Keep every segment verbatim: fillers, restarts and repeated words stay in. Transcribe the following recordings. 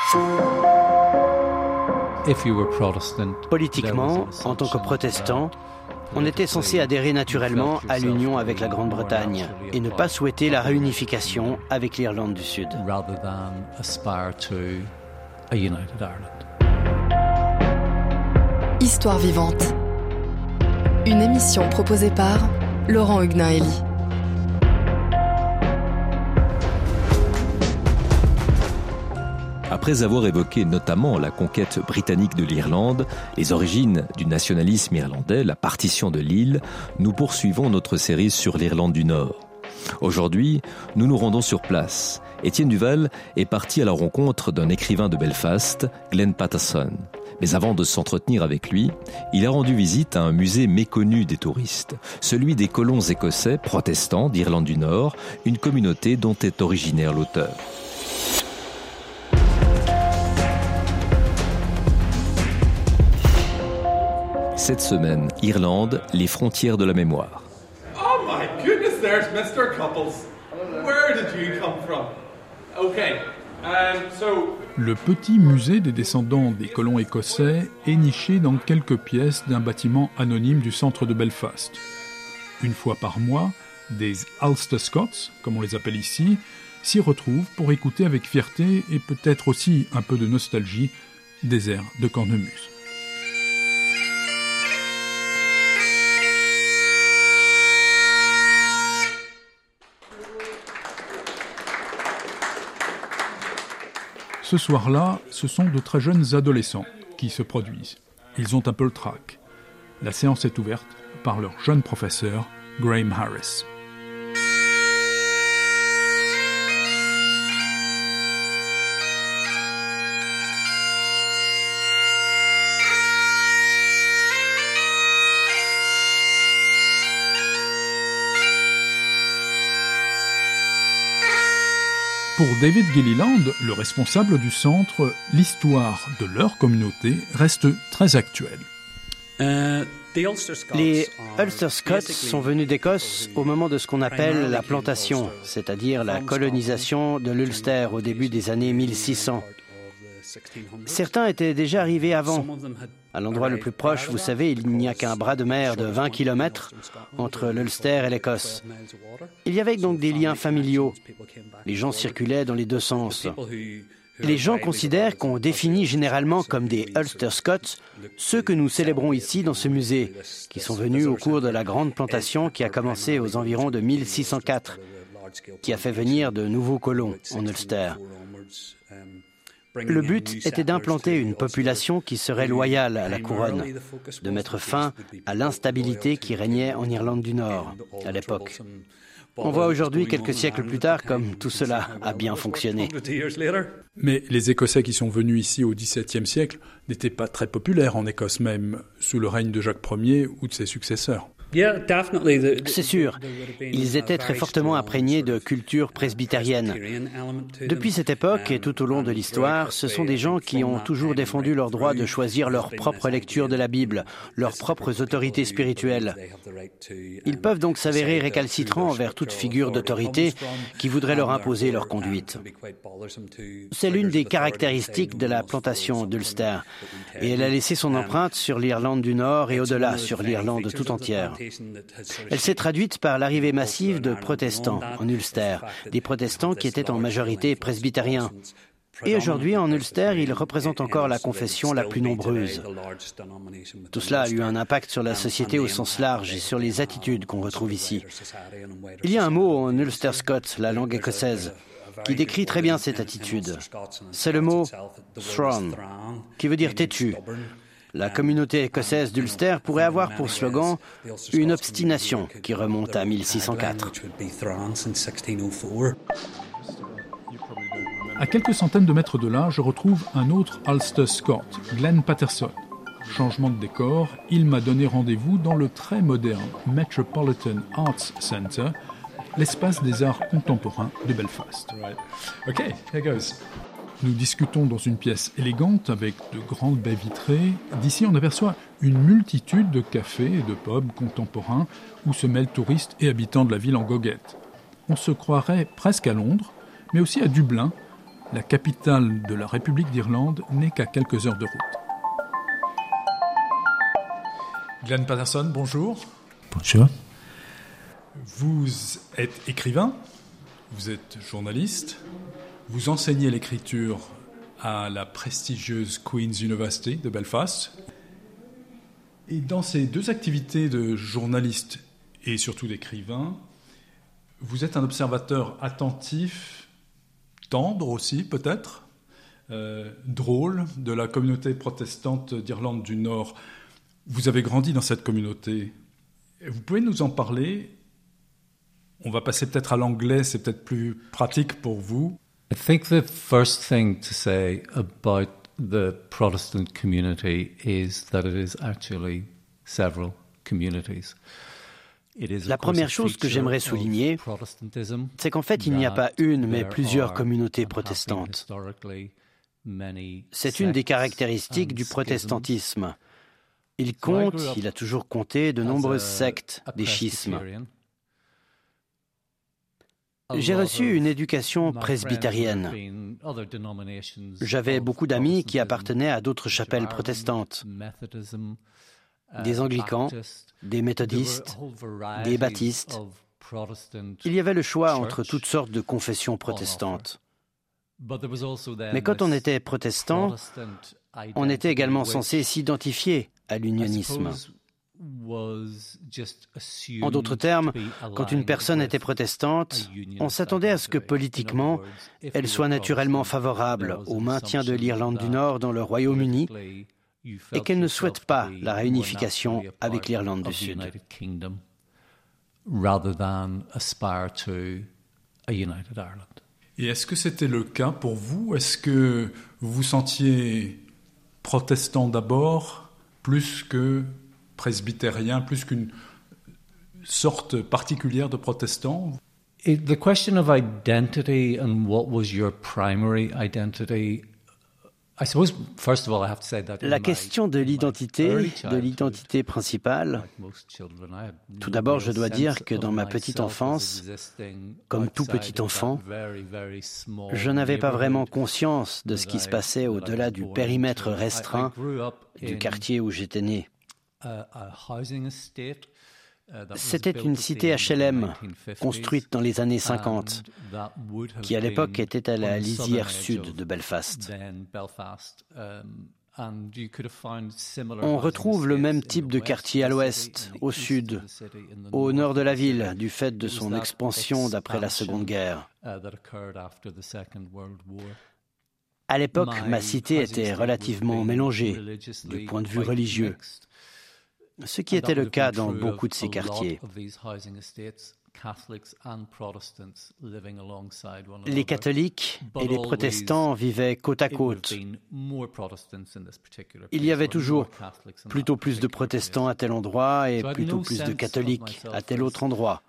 Politiquement, en tant que protestant, on était censé adhérer naturellement à l'union avec la Grande-Bretagne et ne pas souhaiter la réunification avec l'Irlande du Sud. Histoire vivante. Une émission proposée par Laurent Huguenin-Hélie. Après avoir évoqué notamment la conquête britannique de l'Irlande, les origines du nationalisme irlandais, la partition de l'île, nous poursuivons notre série sur l'Irlande du Nord. Aujourd'hui, nous nous rendons sur place. Étienne Duval est parti à la rencontre d'un écrivain de Belfast, Glenn Paterson. Mais avant de s'entretenir avec lui, il a rendu visite à un musée méconnu des touristes, celui des colons écossais protestants d'Irlande du Nord, une communauté dont est originaire l'auteur. Cette semaine, Irlande, les frontières de la mémoire. Oh my goodness, there's mister Couples. Where did you come from? Okay, um, so... Le petit musée des descendants des colons écossais est niché dans quelques pièces d'un bâtiment anonyme du centre de Belfast. Une fois par mois, des Ulster Scots, comme on les appelle ici, s'y retrouvent pour écouter avec fierté et peut-être aussi un peu de nostalgie des airs de cornemuse. Ce soir-là, ce sont de très jeunes adolescents qui se produisent. Ils ont un peu le trac. La séance est ouverte par leur jeune professeur, Graham Harris. Pour David Gilliland, le responsable du centre, l'histoire de leur communauté reste très actuelle. Les Ulster Scots sont venus d'Écosse au moment de ce qu'on appelle la plantation, c'est-à-dire la colonisation de l'Ulster au début des années mille six cents. Certains étaient déjà arrivés avant. À l'endroit le plus proche, vous savez, il n'y a qu'un bras de mer de vingt kilomètres entre l'Ulster et l'Écosse. Il y avait donc des liens familiaux. Les gens circulaient dans les deux sens. Les gens considèrent qu'on définit généralement comme des Ulster Scots ceux que nous célébrons ici dans ce musée, qui sont venus au cours de la grande plantation qui a commencé aux environs de mille six cent quatre, qui a fait venir de nouveaux colons en Ulster. Le but était d'implanter une population qui serait loyale à la couronne, de mettre fin à l'instabilité qui régnait en Irlande du Nord à l'époque. On voit aujourd'hui, quelques siècles plus tard, comme tout cela a bien fonctionné. Mais les Écossais qui sont venus ici au dix-septième siècle n'étaient pas très populaires en Écosse même, sous le règne de Jacques Ier ou de ses successeurs. C'est sûr, ils étaient très fortement imprégnés de culture presbytérienne. Depuis cette époque et tout au long de l'histoire, ce sont des gens qui ont toujours défendu leur droit de choisir leur propre lecture de la Bible, leurs propres autorités spirituelles. Ils peuvent donc s'avérer récalcitrants envers toute figure d'autorité qui voudrait leur imposer leur conduite. C'est l'une des caractéristiques de la plantation d'Ulster, et elle a laissé son empreinte sur l'Irlande du Nord et au-delà sur l'Irlande tout entière. Elle s'est traduite par l'arrivée massive de protestants en Ulster, des protestants qui étaient en majorité presbytériens. Et aujourd'hui, en Ulster, ils représentent encore la confession la plus nombreuse. Tout cela a eu un impact sur la société au sens large et sur les attitudes qu'on retrouve ici. Il y a un mot en Ulster Scot, la langue écossaise, qui décrit très bien cette attitude. C'est le mot « thrawn », qui veut dire « têtu ». La communauté écossaise d'Ulster pourrait avoir pour slogan une obstination qui remonte à mille six cent quatre. À quelques centaines de mètres de là, je retrouve un autre Ulster Scot, Glenn Paterson. Changement de décor, il m'a donné rendez-vous dans le très moderne Metropolitan Arts Centre, l'espace des arts contemporains de Belfast. OK, here goes. Nous discutons dans une pièce élégante avec de grandes baies vitrées. D'ici, on aperçoit une multitude de cafés et de pubs contemporains où se mêlent touristes et habitants de la ville en goguette. On se croirait presque à Londres, mais aussi à Dublin, la capitale de la République d'Irlande n'est qu'à quelques heures de route. Glenn Patterson, bonjour. Bonjour. Vous êtes écrivain, vous êtes journaliste, vous enseignez l'écriture à la prestigieuse Queen's University de Belfast. Et dans ces deux activités de journaliste et surtout d'écrivain, vous êtes un observateur attentif, tendre aussi peut-être, euh, drôle de la communauté protestante d'Irlande du Nord. Vous avez grandi dans cette communauté. Vous pouvez nous en parler ? On va passer peut-être à l'anglais, c'est peut-être plus pratique pour vous. I think the first thing to say about the Protestant community is that it is actually several communities. La première chose que j'aimerais souligner, c'est qu'en fait, il n'y a pas une, mais plusieurs communautés protestantes. C'est une des caractéristiques du protestantisme. Il compte, il a toujours compté de nombreuses sectes des schismes. J'ai reçu une éducation presbytérienne. J'avais beaucoup d'amis qui appartenaient à d'autres chapelles protestantes, des anglicans, des méthodistes, des baptistes. Il y avait le choix entre toutes sortes de confessions protestantes. Mais quand on était protestant, on était également censé s'identifier à l'unionisme. En d'autres termes, quand une personne était protestante, on s'attendait à ce que politiquement, elle soit naturellement favorable au maintien de l'Irlande du Nord dans le Royaume-Uni et qu'elle ne souhaite pas la réunification avec l'Irlande du Sud. Et est-ce que c'était le cas pour vous ? Est-ce que vous vous sentiez protestant d'abord, plus que presbytérien, plus qu'une sorte particulière de protestant? The question of identity and what was your primary identity, I suppose, first of all, I have to say that La question de l'identité, de l'identité principale, tout d'abord, je dois dire que dans ma petite enfance, comme tout petit enfant, je n'avais pas vraiment conscience de ce qui se passait au-delà du périmètre restreint du quartier où j'étais né. C'était une cité H L M construite dans les années cinquante, qui à l'époque était à la lisière sud de Belfast. On retrouve le même type de quartier à l'ouest, au sud, au nord de la ville, du fait de son expansion d'après la Seconde Guerre. À l'époque, ma cité était relativement mélangée du point de vue religieux, ce qui était le cas dans beaucoup de ces quartiers. Les catholiques et les protestants vivaient côte à côte. Il y avait toujours plutôt plus de protestants à tel endroit et plutôt plus de catholiques à tel autre endroit.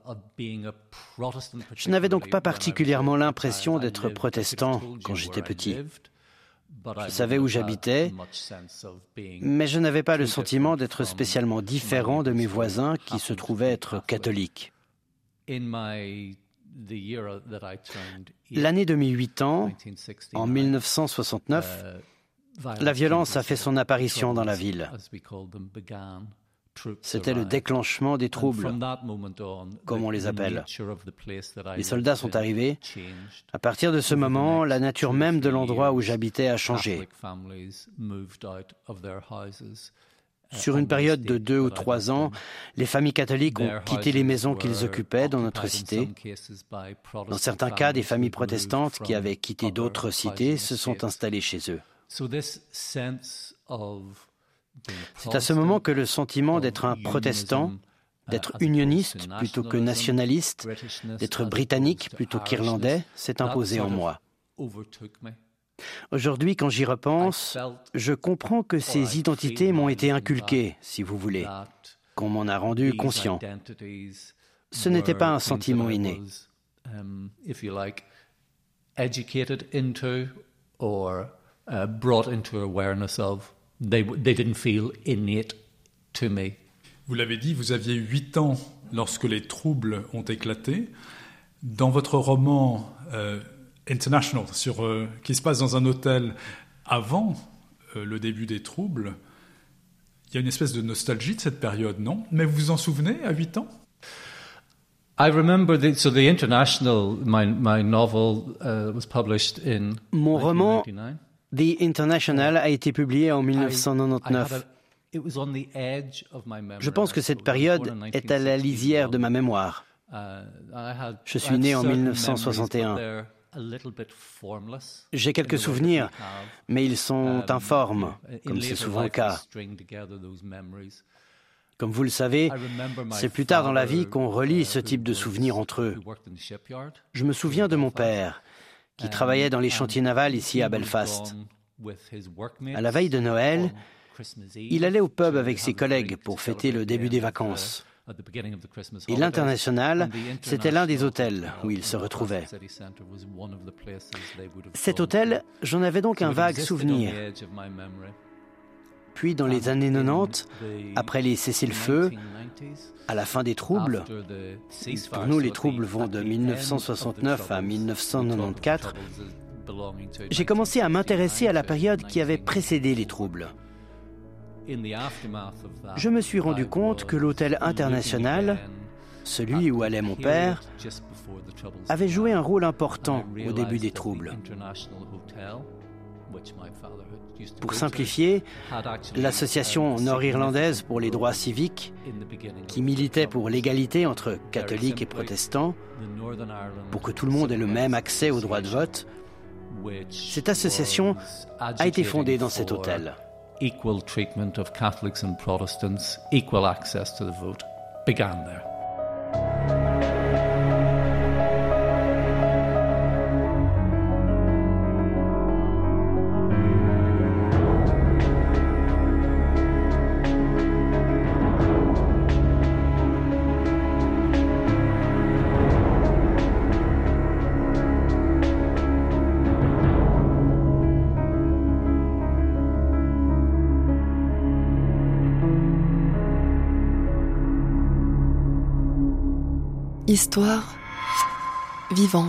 Je n'avais donc pas particulièrement l'impression d'être protestant quand j'étais petit. Je savais où j'habitais, mais je n'avais pas le sentiment d'être spécialement différent de mes voisins qui se trouvaient être catholiques. L'année de mes huit ans, en mille neuf cent soixante-neuf, la violence a fait son apparition dans la ville. C'était le déclenchement des troubles, comme on les appelle. Les soldats sont arrivés. À partir de ce moment, la nature même de l'endroit où j'habitais a changé. Sur une période de deux ou trois ans, les familles catholiques ont quitté les maisons qu'ils occupaient dans notre cité. Dans certains cas, des familles protestantes qui avaient quitté d'autres cités se sont installées chez eux. C'est à ce moment que le sentiment d'être un protestant, d'être unioniste plutôt que nationaliste, d'être britannique plutôt qu'irlandais, s'est imposé en moi. Aujourd'hui, quand j'y repense, je comprends que ces identités m'ont été inculquées, si vous voulez, qu'on m'en a rendu conscient. Ce n'était pas un sentiment inné. They, they didn't feel innate to me. Vous l'avez dit, vous aviez huit ans lorsque les troubles ont éclaté. Dans votre roman euh, International, sur, euh, qui se passe dans un hôtel avant euh, le début des troubles. Il y a une espèce de nostalgie de cette période, non? Mais vous vous en souvenez à huit ans? I remember the, so the International, my, my novel uh, was published in Mon roman nineteen ninety-nine. The International a été publié en mille neuf cent quatre-vingt-dix-neuf. Je pense que cette période est à la lisière de ma mémoire. Je suis né en mille neuf cent soixante et un. J'ai quelques souvenirs, mais ils sont informes, comme c'est souvent le cas. Comme vous le savez, c'est plus tard dans la vie qu'on relie ce type de souvenirs entre eux. Je me souviens de mon père, qui travaillait dans les chantiers navals ici à Belfast. À la veille de Noël, il allait au pub avec ses collègues pour fêter le début des vacances. Et l'International, c'était l'un des hôtels où il se retrouvait. Cet hôtel, j'en avais donc un vague souvenir. Puis, dans les années quatre-vingt-dix, après les cessez-le-feu, à la fin des troubles, pour nous les troubles vont de mille neuf cent soixante-neuf à mille neuf cent quatre-vingt-quatorze, j'ai commencé à m'intéresser à la période qui avait précédé les troubles. Je me suis rendu compte que l'hôtel International, celui où allait mon père, avait joué un rôle important au début des troubles. Pour simplifier, l'association nord-irlandaise pour les droits civiques, qui militait pour l'égalité entre catholiques et protestants, pour que tout le monde ait le même accès au droit de vote, cette association a été fondée dans cet hôtel. Equal treatment of Catholics and Protestants, equal access to the vote, began there. Histoire vivante.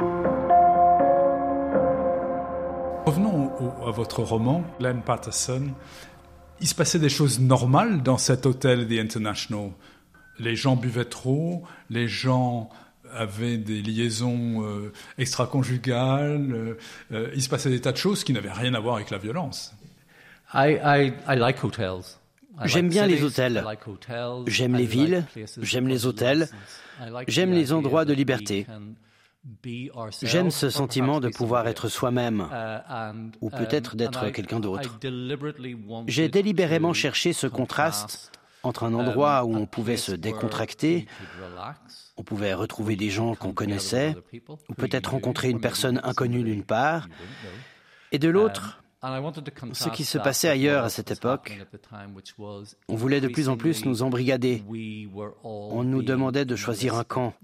Revenons au, à votre roman, Glenn Patterson. Il se passait des choses normales dans cet hôtel The International. Les gens buvaient trop, les gens avaient des liaisons euh, extra-conjugales. Euh, il se passait des tas de choses qui n'avaient rien à voir avec la violence. I, I, I like hotels. J'aime bien les hôtels. J'aime les villes, j'aime les hôtels, j'aime les endroits de liberté. J'aime ce sentiment de pouvoir être soi-même, ou peut-être d'être quelqu'un d'autre. J'ai délibérément cherché ce contraste entre un endroit où on pouvait se décontracter, on pouvait retrouver des gens qu'on connaissait, ou peut-être rencontrer une personne inconnue d'une part, et de l'autre, ce qui se passait ailleurs à cette époque. On voulait de plus en plus nous embrigader. On nous demandait de choisir un camp.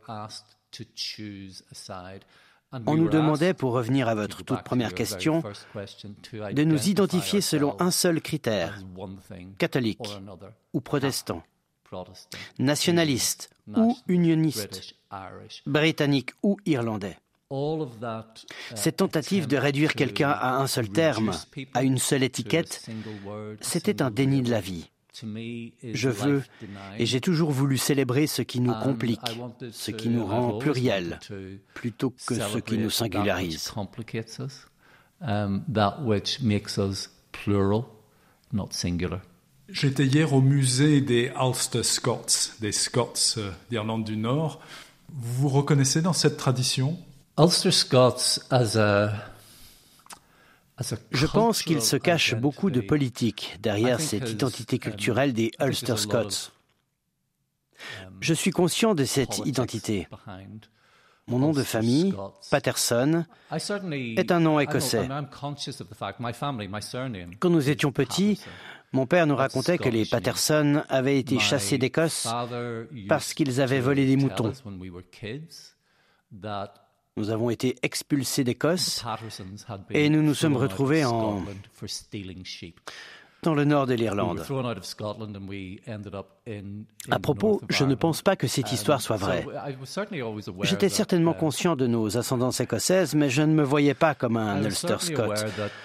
On nous demandait, pour revenir à votre toute première question, de nous identifier selon un seul critère, catholique ou protestant, nationaliste ou unioniste, britannique ou irlandais. Cette tentative de réduire quelqu'un à un seul terme, à une seule étiquette, c'était un déni de la vie. Je veux, et j'ai toujours voulu célébrer ce qui nous complique, ce qui nous rend pluriels, plutôt que ce qui nous singularise. J'étais hier au musée des Ulster Scots, des Scots d'Irlande du Nord. Vous vous reconnaissez dans cette tradition ? Ulster Scots as a, as a Je pense qu'il se cache beaucoup de politique derrière cette identité culturelle des Ulster Scots. Je suis conscient de cette identité. Mon nom de famille, Patterson, est un nom écossais. Quand nous étions petits, mon père nous racontait que les Patterson avaient été chassés d'Écosse parce qu'ils avaient volé des moutons. Nous avons été expulsés d'Écosse et nous nous sommes retrouvés en... dans le nord de l'Irlande. À propos, je ne pense pas que cette histoire soit vraie. J'étais certainement conscient de nos ascendances écossaises, mais je ne me voyais pas comme un Ulster Scot.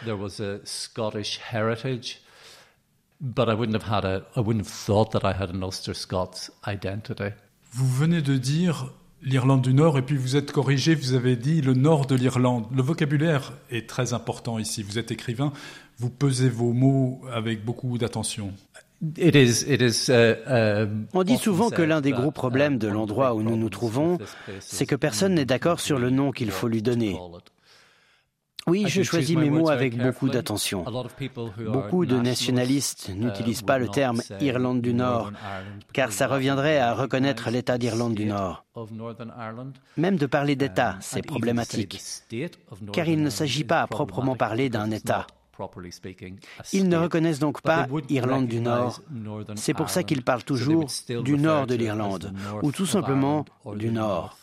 But I wouldn't have had a, I wouldn't have thought that I had an Ulster Scots identity. Vous venez de dire l'Irlande du Nord et puis vous êtes corrigé, vous avez dit le nord de l'Irlande. Le vocabulaire est très important ici. Vous êtes écrivain, vous pesez vos mots avec beaucoup d'attention. It is, it is, uh, uh, On dit souvent que l'un des gros problèmes de l'endroit où nous nous trouvons, c'est que personne n'est d'accord sur le nom qu'il faut lui donner. Oui, je choisis mes mots avec beaucoup d'attention. Beaucoup de nationalistes n'utilisent pas le terme Irlande du Nord, car ça reviendrait à reconnaître l'État d'Irlande du Nord. Même de parler d'État, c'est problématique, car il ne s'agit pas à proprement parler d'un État. Ils ne reconnaissent donc pas Irlande du Nord. C'est pour ça qu'ils parlent toujours du nord de l'Irlande, ou tout simplement du Nord.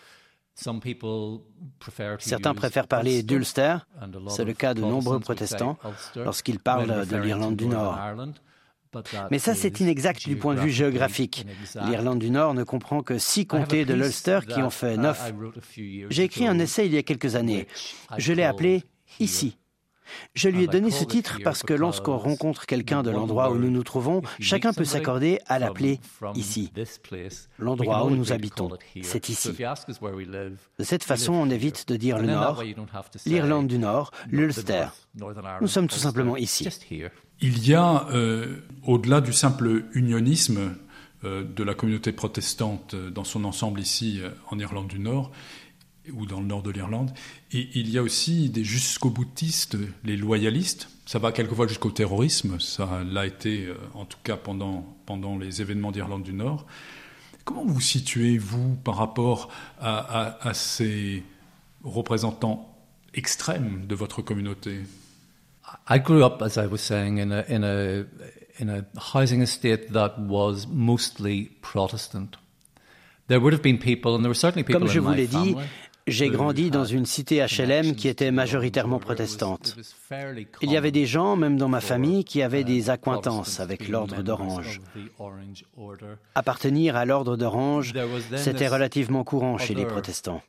Certains préfèrent parler d'Ulster, c'est le cas de nombreux protestants, lorsqu'ils parlent de l'Irlande du Nord. Mais ça, c'est inexact du point de vue géographique. L'Irlande du Nord ne comprend que six comtés de l'Ulster qui en fait neuf. J'ai écrit un essai il y a quelques années. Je l'ai appelé « Ici ». Je lui ai donné ce titre parce que lorsqu'on rencontre quelqu'un de l'endroit où nous nous trouvons, chacun peut s'accorder à l'appeler ici. L'endroit où nous habitons, c'est ici. De cette façon, on évite de dire le Nord, l'Irlande du Nord, l'Ulster. Nous sommes tout simplement ici. Il y a, euh, au-delà du simple unionisme euh, de la communauté protestante dans son ensemble ici euh, en Irlande du Nord, ou dans le nord de l'Irlande. Et il y a aussi des jusqu'au-boutistes, les loyalistes. Ça va quelquefois jusqu'au terrorisme. Ça l'a été, euh, en tout cas, pendant, pendant les événements d'Irlande du Nord. Comment vous situez-vous par rapport à, à, à ces représentants extrêmes de votre communauté? I grew up, as I was saying, in a, in a, in a housing estate that was mostly Protestant. There would have been people, and there were certainly people Comme je in vous my l'ai dit, family. j'ai grandi dans une cité H L M qui était majoritairement protestante. Il y avait des gens, même dans ma famille, qui avaient des accointances avec l'ordre d'Orange. Appartenir à l'ordre d'Orange, c'était relativement courant chez les protestants.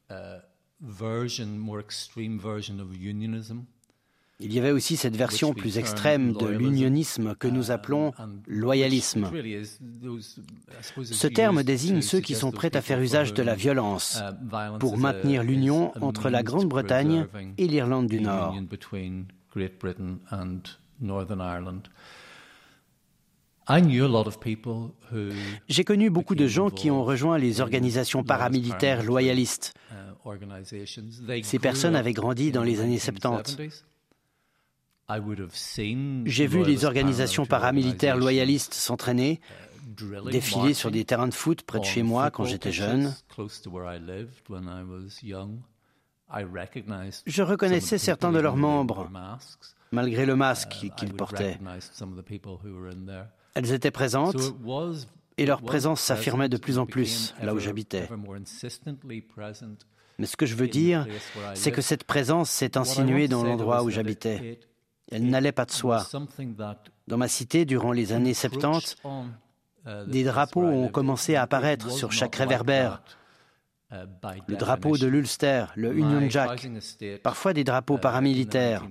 Il y avait aussi cette version plus extrême de l'unionisme que nous appelons loyalisme. Ce terme désigne ceux qui sont prêts à faire usage de la violence pour maintenir l'union entre la Grande-Bretagne et l'Irlande du Nord. J'ai connu beaucoup de gens qui ont rejoint les organisations paramilitaires loyalistes. Ces personnes avaient grandi dans les années soixante-dix. J'ai vu les organisations paramilitaires loyalistes s'entraîner, défiler sur des terrains de foot près de chez moi quand j'étais jeune. Je reconnaissais certains de leurs membres, malgré le masque qu'ils portaient. Elles étaient présentes et leur présence s'affirmait de plus en plus là où j'habitais. Mais ce que je veux dire, c'est que cette présence s'est insinuée dans l'endroit où j'habitais. Elle n'allait pas de soi. Dans ma cité, durant les années soixante-dix, des drapeaux ont commencé à apparaître sur chaque réverbère. Le drapeau de l'Ulster, le Union Jack, parfois des drapeaux paramilitaires.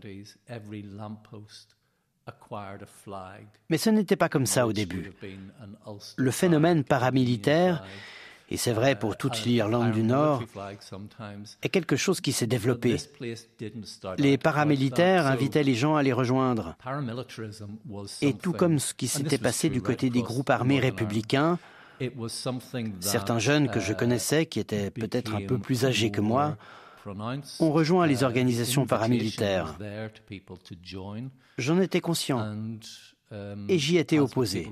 Mais ce n'était pas comme ça au début. Le phénomène paramilitaire, et c'est vrai pour toute l'Irlande du Nord, est quelque chose qui s'est développé. Les paramilitaires invitaient les gens à les rejoindre. Et tout comme ce qui s'était passé du côté des groupes armés républicains, certains jeunes que je connaissais, qui étaient peut-être un peu plus âgés que moi, ont rejoint les organisations paramilitaires. J'en étais conscient et j'y étais opposé.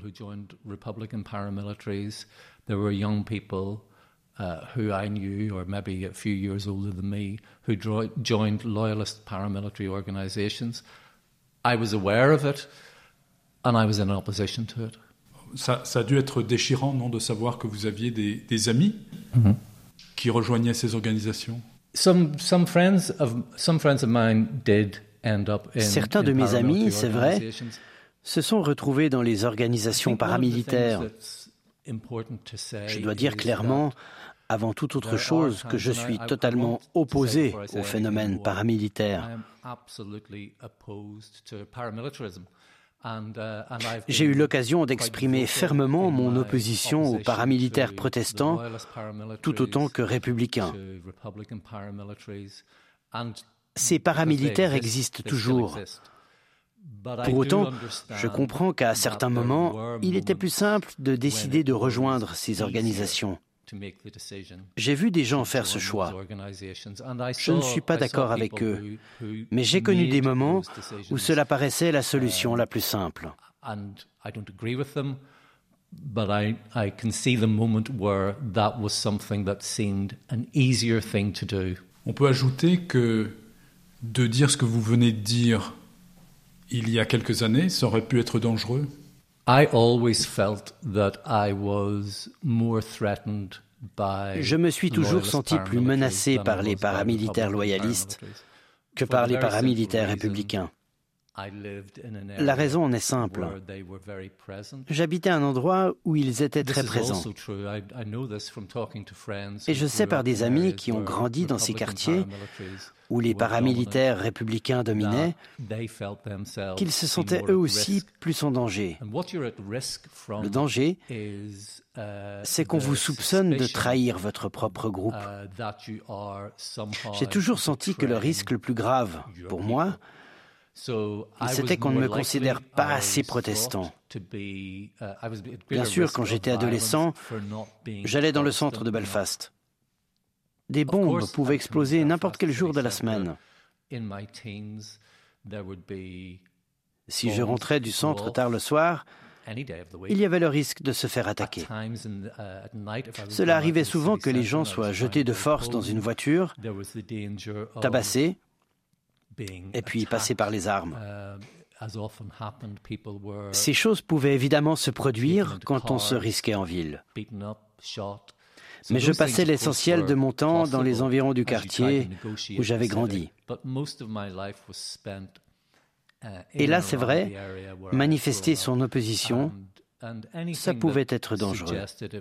There were young people uh, who I knew, or maybe a few years older than me, who dro- joined loyalist paramilitary organizations. I was aware of it, and I was in opposition to it. Ça, ça a dû être déchirant, non, de savoir que vous aviez des, des amis mm-hmm. qui rejoignaient ces organisations. Some, some friends of some friends of mine did end up in. Certains de mes amis, c'est vrai, se sont retrouvés dans les organisations paramilitaires. Je dois dire clairement, avant toute autre chose, que je suis totalement opposé au phénomène paramilitaire. J'ai eu l'occasion d'exprimer fermement mon opposition aux paramilitaires protestants, tout autant que républicains. Ces paramilitaires existent toujours. Pour autant, je comprends qu'à certains moments, il était plus simple de décider de rejoindre ces organisations. J'ai vu des gens faire ce choix. Je ne suis pas d'accord avec eux, mais j'ai connu des moments où cela paraissait la solution la plus simple. On peut ajouter que de dire ce que vous venez de dire il y a quelques années, ça aurait pu être dangereux. I always felt that I was more threatened by Je me suis toujours senti plus menacé par les paramilitaires loyalistes que par les paramilitaires républicains. La raison en est simple. J'habitais un endroit où ils étaient très présents. Et je sais par des amis qui ont grandi dans ces quartiers où les paramilitaires républicains dominaient qu'ils se sentaient eux aussi plus en danger. Le danger, c'est qu'on vous soupçonne de trahir votre propre groupe. J'ai toujours senti que le risque le plus grave, pour moi, c'était qu'on ne me considère pas assez protestant. Bien sûr, quand j'étais adolescent, j'allais dans le centre de Belfast. Des bombes pouvaient exploser n'importe quel jour de la semaine. Si je rentrais du centre tard le soir, il y avait le risque de se faire attaquer. Cela arrivait souvent que les gens soient jetés de force dans une voiture, tabassés, et puis passés par les armes. Ces choses pouvaient évidemment se produire quand on se risquait en ville. Mais je passais l'essentiel de mon temps dans les environs du quartier où j'avais grandi. Et là, c'est vrai, manifester son opposition, ça pouvait être dangereux.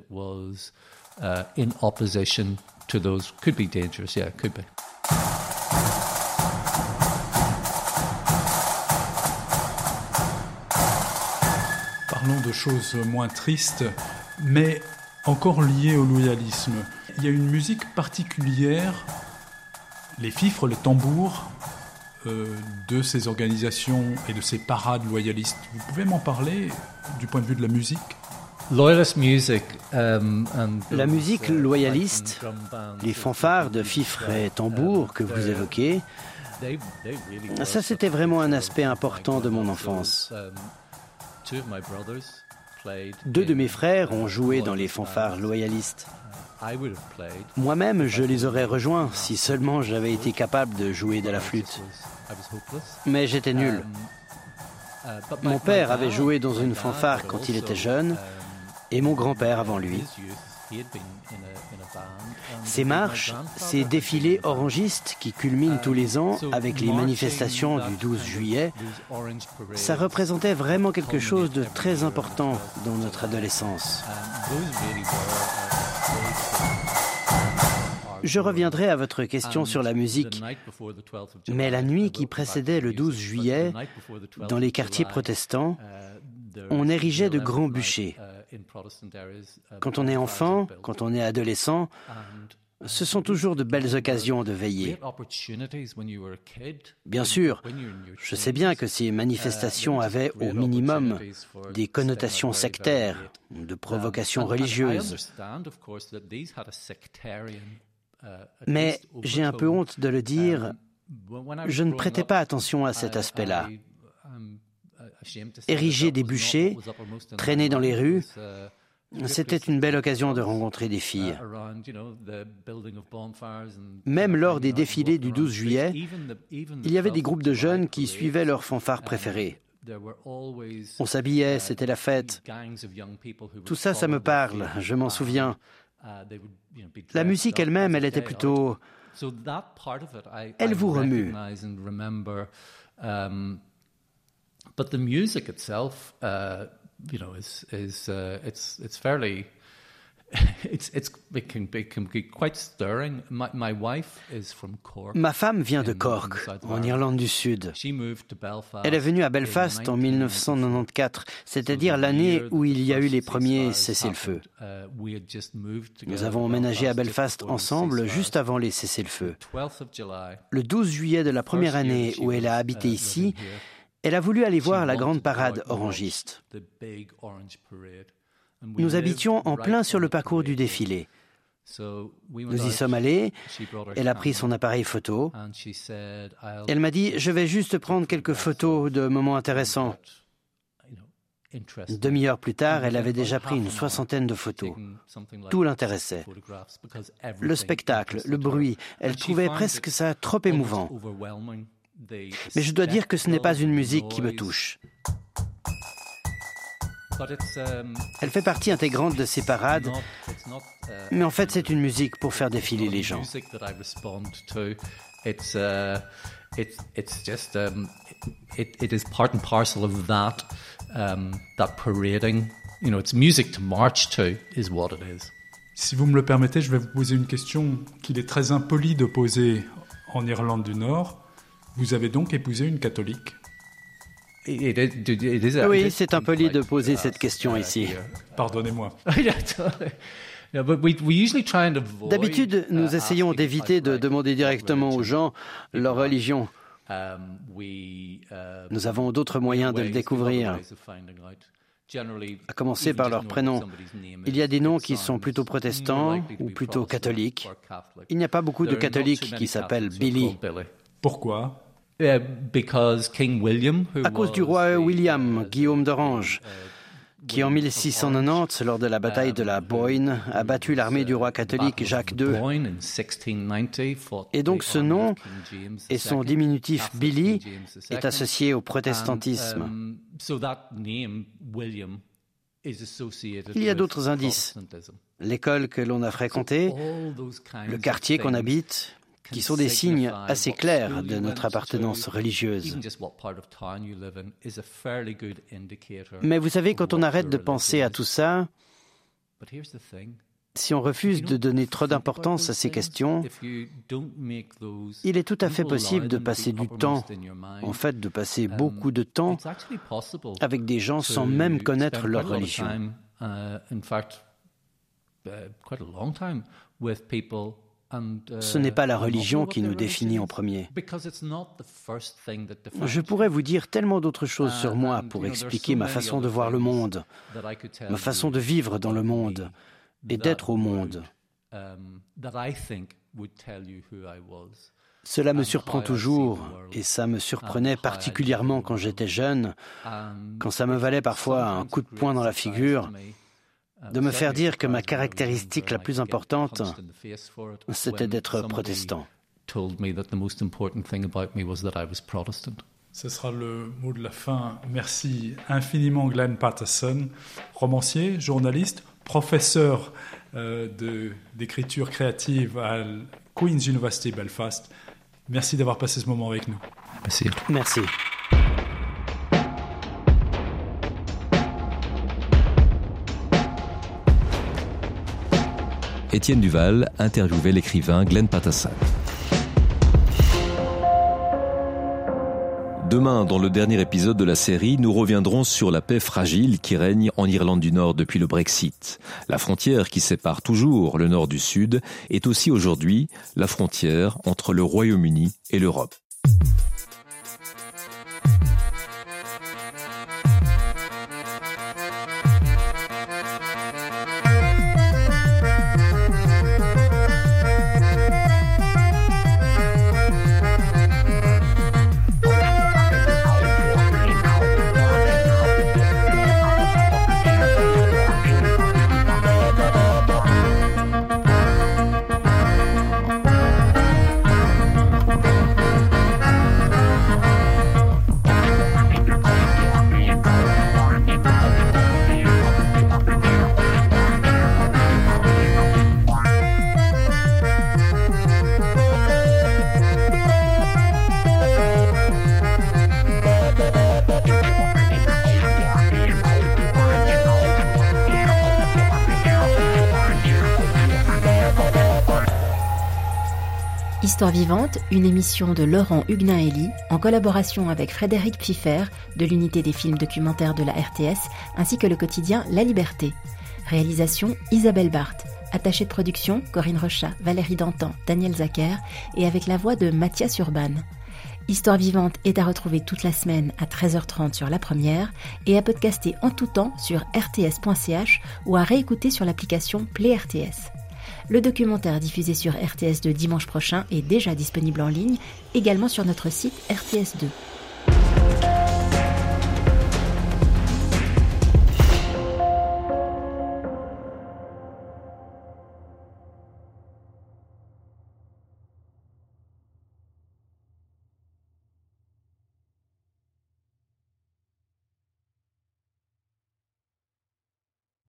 Parlons de choses moins tristes, mais encore liées au loyalisme. Il y a une musique particulière, les fifres, les tambours, euh, de ces organisations et de ces parades loyalistes. Vous pouvez m'en parler du point de vue de la musique ? La musique loyaliste, les fanfares de fifres et tambours que vous évoquez, ça c'était vraiment un aspect important de mon enfance. Deux de mes frères ont joué dans les fanfares loyalistes. Moi-même, je les aurais rejoints si seulement j'avais été capable de jouer de la flûte. Mais j'étais nul. Mon père avait joué dans une fanfare quand il était jeune, et mon grand-père avant lui. Ces marches, ces défilés orangistes qui culminent tous les ans avec les manifestations du douze juillet, ça représentait vraiment quelque chose de très important dans notre adolescence. Je reviendrai à votre question sur la musique, mais la nuit qui précédait le douze juillet, dans les quartiers protestants, on érigeait de grands bûchers. Quand on est enfant, quand on est adolescent, ce sont toujours de belles occasions de veiller. Bien sûr, je sais bien que ces manifestations avaient au minimum des connotations sectaires, de provocations religieuses. Mais j'ai un peu honte de le dire, je ne prêtais pas attention à cet aspect-là. Ériger des bûchers, traîner dans les rues, c'était une belle occasion de rencontrer des filles. Même lors des défilés du douze juillet, il y avait des groupes de jeunes qui suivaient leurs fanfares préférés. On s'habillait, c'était la fête. Tout ça, ça me parle, je m'en souviens. La musique elle-même, elle était plutôt... Elle vous remue. but the music itself, uh, you know, is is uh, it's it's fairly. It's, it's, it can be, can be quite stirring. My, my wife is from Cork. Ma femme vient de Cork, en Irlande du Sud. Elle est venue à Belfast en dix-neuf cent quatre-vingt-quatorze, c'est-à-dire l'année où il y a eu les premiers cessez-le-feu. Nous avons emménagé à Belfast ensemble juste avant les cessez-le-feu. Le douze juillet de la première année où elle a habité ici, elle a voulu aller voir la grande parade orangiste. Nous habitions en plein sur le parcours du défilé. Nous y sommes allés, elle a pris son appareil photo. Elle m'a dit « Je vais juste prendre quelques photos de moments intéressants ». Une demi-heure plus tard, elle avait déjà pris une soixantaine de photos. Tout l'intéressait. Le spectacle, le bruit, elle trouvait presque ça trop émouvant. Mais je dois dire que ce n'est pas une musique qui me touche. Elle fait partie intégrante de ces parades, mais en fait, c'est une musique pour faire défiler les gens. It's uh, it's it's just um, it it is part and parcel of that um, that parading. You know, it's music to march to, is what it is. Si vous me le permettez, je vais vous poser une question qu'il est très impoli de poser en Irlande du Nord. Vous avez donc épousé une catholique? Oui, c'est impoli de poser cette question ici. Pardonnez-moi. D'habitude, nous essayons d'éviter de demander directement aux gens leur religion. Nous avons d'autres moyens de le découvrir, à commencer par leur prénom. Il y a des noms qui sont plutôt protestants ou plutôt catholiques. Il n'y a pas beaucoup de catholiques qui s'appellent Billy. Pourquoi ? À cause du roi William, Guillaume d'Orange, qui en mille six cent quatre-vingt-dix, lors de la bataille de la Boyne, a battu l'armée du roi catholique Jacques deux. Et donc ce nom et son diminutif Billy est associé au protestantisme. Il y a d'autres indices. L'école que l'on a fréquentée, le quartier qu'on habite, qui sont des signes assez clairs de notre appartenance religieuse. Mais vous savez, quand on arrête de penser à tout ça, si on refuse de donner trop d'importance à ces questions, il est tout à fait possible de passer du temps, en fait de passer beaucoup de temps avec des gens sans même connaître leur religion. Ce n'est pas la religion qui nous définit en premier. Je pourrais vous dire tellement d'autres choses sur moi pour expliquer ma façon de voir le monde, ma façon de vivre dans le monde et d'être au monde. Cela me surprend toujours, et ça me surprenait particulièrement quand j'étais jeune, quand ça me valait parfois un coup de poing dans la figure, de me faire dire que ma caractéristique la plus importante, c'était d'être protestant. Ce sera le mot de la fin. Merci infiniment Glenn Paterson, romancier, journaliste, professeur euh, de, d'écriture créative à Queen's University Belfast. Merci d'avoir passé ce moment avec nous. Merci. Merci. Étienne Duval interviewait l'écrivain Glenn Paterson. Demain, dans le dernier épisode de la série, nous reviendrons sur la paix fragile qui règne en Irlande du Nord depuis le Brexit. La frontière qui sépare toujours le Nord du Sud est aussi aujourd'hui la frontière entre le Royaume-Uni et l'Europe. Histoire vivante, une émission de Laurent Huguenin-Elie en collaboration avec Frédéric Pfiffer de l'unité des films documentaires de la R T S ainsi que le quotidien La Liberté. Réalisation Isabelle Barthes. Attachée de production Corinne Rochat, Valérie Dantan, Daniel Zacher et avec la voix de Mathias Urban. Histoire vivante est à retrouver toute la semaine à treize heures trente sur La Première et à podcaster en tout temps sur r t s point c h ou à réécouter sur l'application Play R T S. Le documentaire diffusé sur R T S deux dimanche prochain est déjà disponible en ligne, également sur notre site R T S deux.